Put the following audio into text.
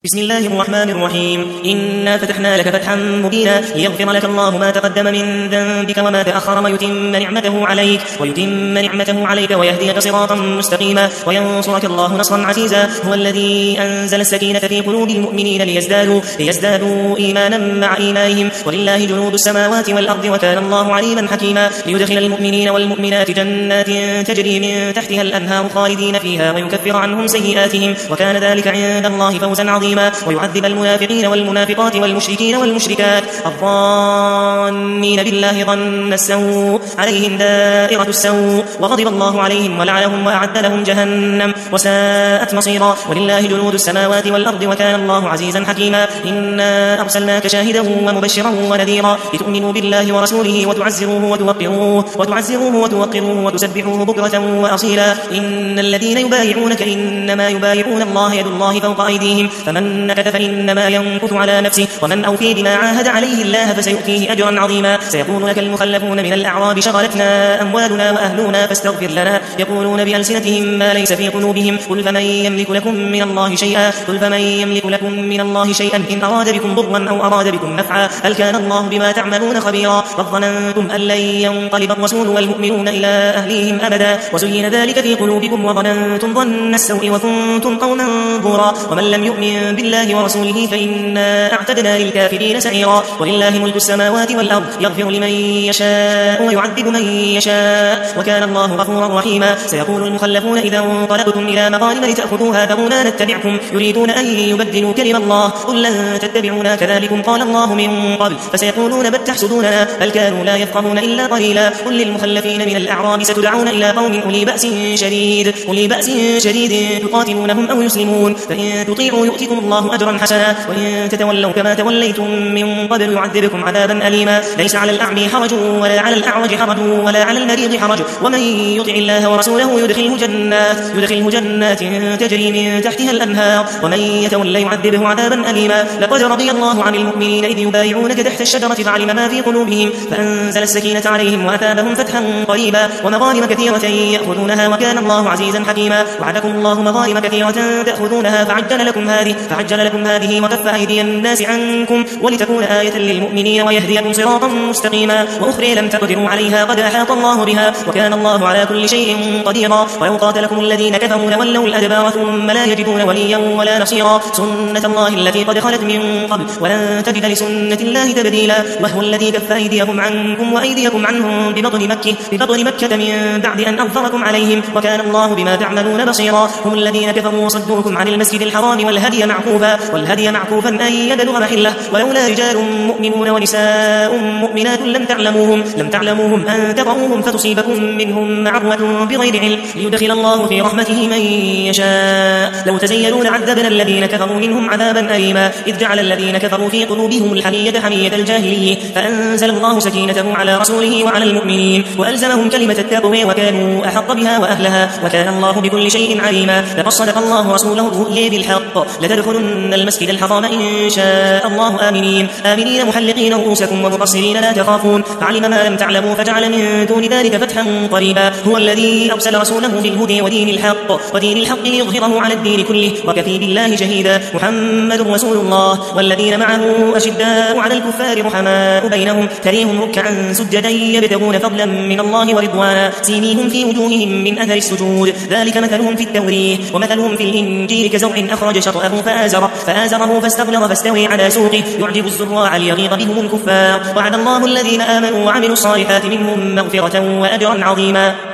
بسم الله الرحمن الرحيم. إنا فتحنا لك فتحا مبينا ليغفر لك الله ما تقدم من ذنبك وما تأخر ويتم نعمته عليك ويهديك صراطا مستقيما وينصرك الله نصرا عزيزا. هو الذي أنزل السكينة في قلوب المؤمنين ليزدادوا إيمانا مع إيمانهم ولله جنود السماوات والأرض وكان الله عليما حكيما. ليدخل المؤمنين والمؤمنات جنات تجري من تحتها الأنهار خالدين فيها ويكفر عنهم سيئاتهم وكان ذلك عند الله فوزا عظيما. ويعذب المنافقين والمنافقات والمشركين والمشركات الظانين بالله ظن السوء عليهم دائرة السوء وغضب الله عليهم ولعنهم وأعد لهم جهنم وساءت مصيرا. ولله جنود السماوات والأرض وكان الله عزيزا حكيما. إنا أرسلناك شاهدا ومبشرا ونذيرا لتؤمنوا بالله ورسوله وتعزروه وتوقروه وتسبحوه بكرة وأصيلا. إن الذين يبايعونك إنما يبايعون الله يد الله فوق أيديهم فمن نكث فإنما ينكث على نفسه ومن أوفي بما عاهد عليه الله فسيؤتيه أجرا عظيما. سيقول لك المخلفون من الأعراب شغلتنا أموالنا وأهلنا فاستغفر لنا يقولون بألسنتهم ما ليس في قلوبهم قل فمن يملك لكم من الله شيئا إن أراد بكم ضرا أو أراد بكم نفعا هل كان الله بما تعملون خبيرا. وظننتم أن لن ينقلب الرسول والمؤمنون إلى أهليهم أبدا وزين ذلك في قلوبكم وظننتم ظن السوء وكنتم قوما بورا. ومن لم يؤمن بالله ورسوله فإنا أعتدنا للكافرين سعيرا. ولله ملك السماوات والأرض يغفر لمن يشاء ويعذب من يشاء وكان الله غفورا رحيما. سيقول المخلفون إذا انطلقتم إلى مغانم لتأخذوها ذرونا نتبعكم يريدون أن يبدلوا كلمة الله قل لن تتبعونا كذلكم قال الله من قبل فسيقولون بل تحسدوننا بل كانوا لا يفقهون إلا قليلا. قل للمخلفين من الأعراب ستدعون إلى قوم أولي بأس شديد تقاتلونهم أو يسلمون فإن تطيعوا يؤتكم الله أجرا حسنا وإن تتولوا كما توليتم من قبل يعذبكم عذابا أليما. ليس على الأعمى حرج ولا على الأعرج حرج ولا على المريض حرج ومن يطع الله ورسوله يدخله جنات تجري من تحتها الأنهار ومن يتولى يعذبه عذابا أليما. لقد رضي الله عن المؤمنين إذ يبايعونك تحت الشجرة فعلم ما في قلوبهم فأنزل السكينة عليهم وأثابهم فتحا قريبا ومغانم كثيرة يأخذونها وكان الله عزيزا حكيما. وعدكم الله مغانم كثيرة تأخذونها فعجل لكم هذه وكف أيدي الناس عنكم ولتكون آية للمؤمنين ويهديكم صراطا مستقيما. وأخرى لم تقدروا عليها قد أحاط الله بها وكان الله على كل شيء قديرا. ولو قاتلكم الذين كفروا لولوا الأدبار ثم لا يجدون وليا ولا نصيرا. سنة الله التي قد خلت من قبل ولن تجد لسنة الله تبديلا. وهو الذي كف أيديكم عنكم وأيديكم عنهم ببطن مكة من بعد أن أظفركم عليهم وكان الله بما تعملون بصيرا. هم الذين كفروا وصدوكم عن المسجد الحرام والهدي معكوفا أن يبلغ محله ولولا رجال مؤمنون ونساء مؤمنات لم تعلموهم أن تطؤوهم فتصيبكم منهم معرة بغير علم ليدخل الله في رحمته من يشاء. لو تزيلوا لعذبنا الذين كفروا منهم عذابا أليما إذ جعل الذين كفروا في قلوبهم حمية الجاهلية فأنزل الله سكينته على رسوله وعلى المؤمنين وألزمهم كلمة التقوى وكانوا أحق بها وأهلها وكان الله بكل شيء عليما. لقد صدق الله رسوله الرؤيا بالحق لتدخلن المسجد الحرام إن شاء الله آمنين محلقين رؤوسكم ومقصرين لا تخافون فعلم ما لم تعلموا فجعل من دون ذلك فتحا قريبا. هو الذي أرسل رسوله بالهدى ودين الحق ليظهره على الدين كله وكفى بالله شهيدا. محمد رسول الله والذين معه أشداء على الكفار رحماء بينهم تريهم ركعا سجدا يبتغون فضلا من الله ورضوانا سيميهم في وجوههم من أثر السجود ذلك مثلهم في التوريه ومثلهم في الإنجيل كزرع أخرج شطأه فآزره فاستغلظ فاستوي على سوقه يعجب الزراع ليغيظ بهم الكفار. وعد الله الذين آمنوا وعملوا الصالحات منهم مغفرة وأجرا عظيما.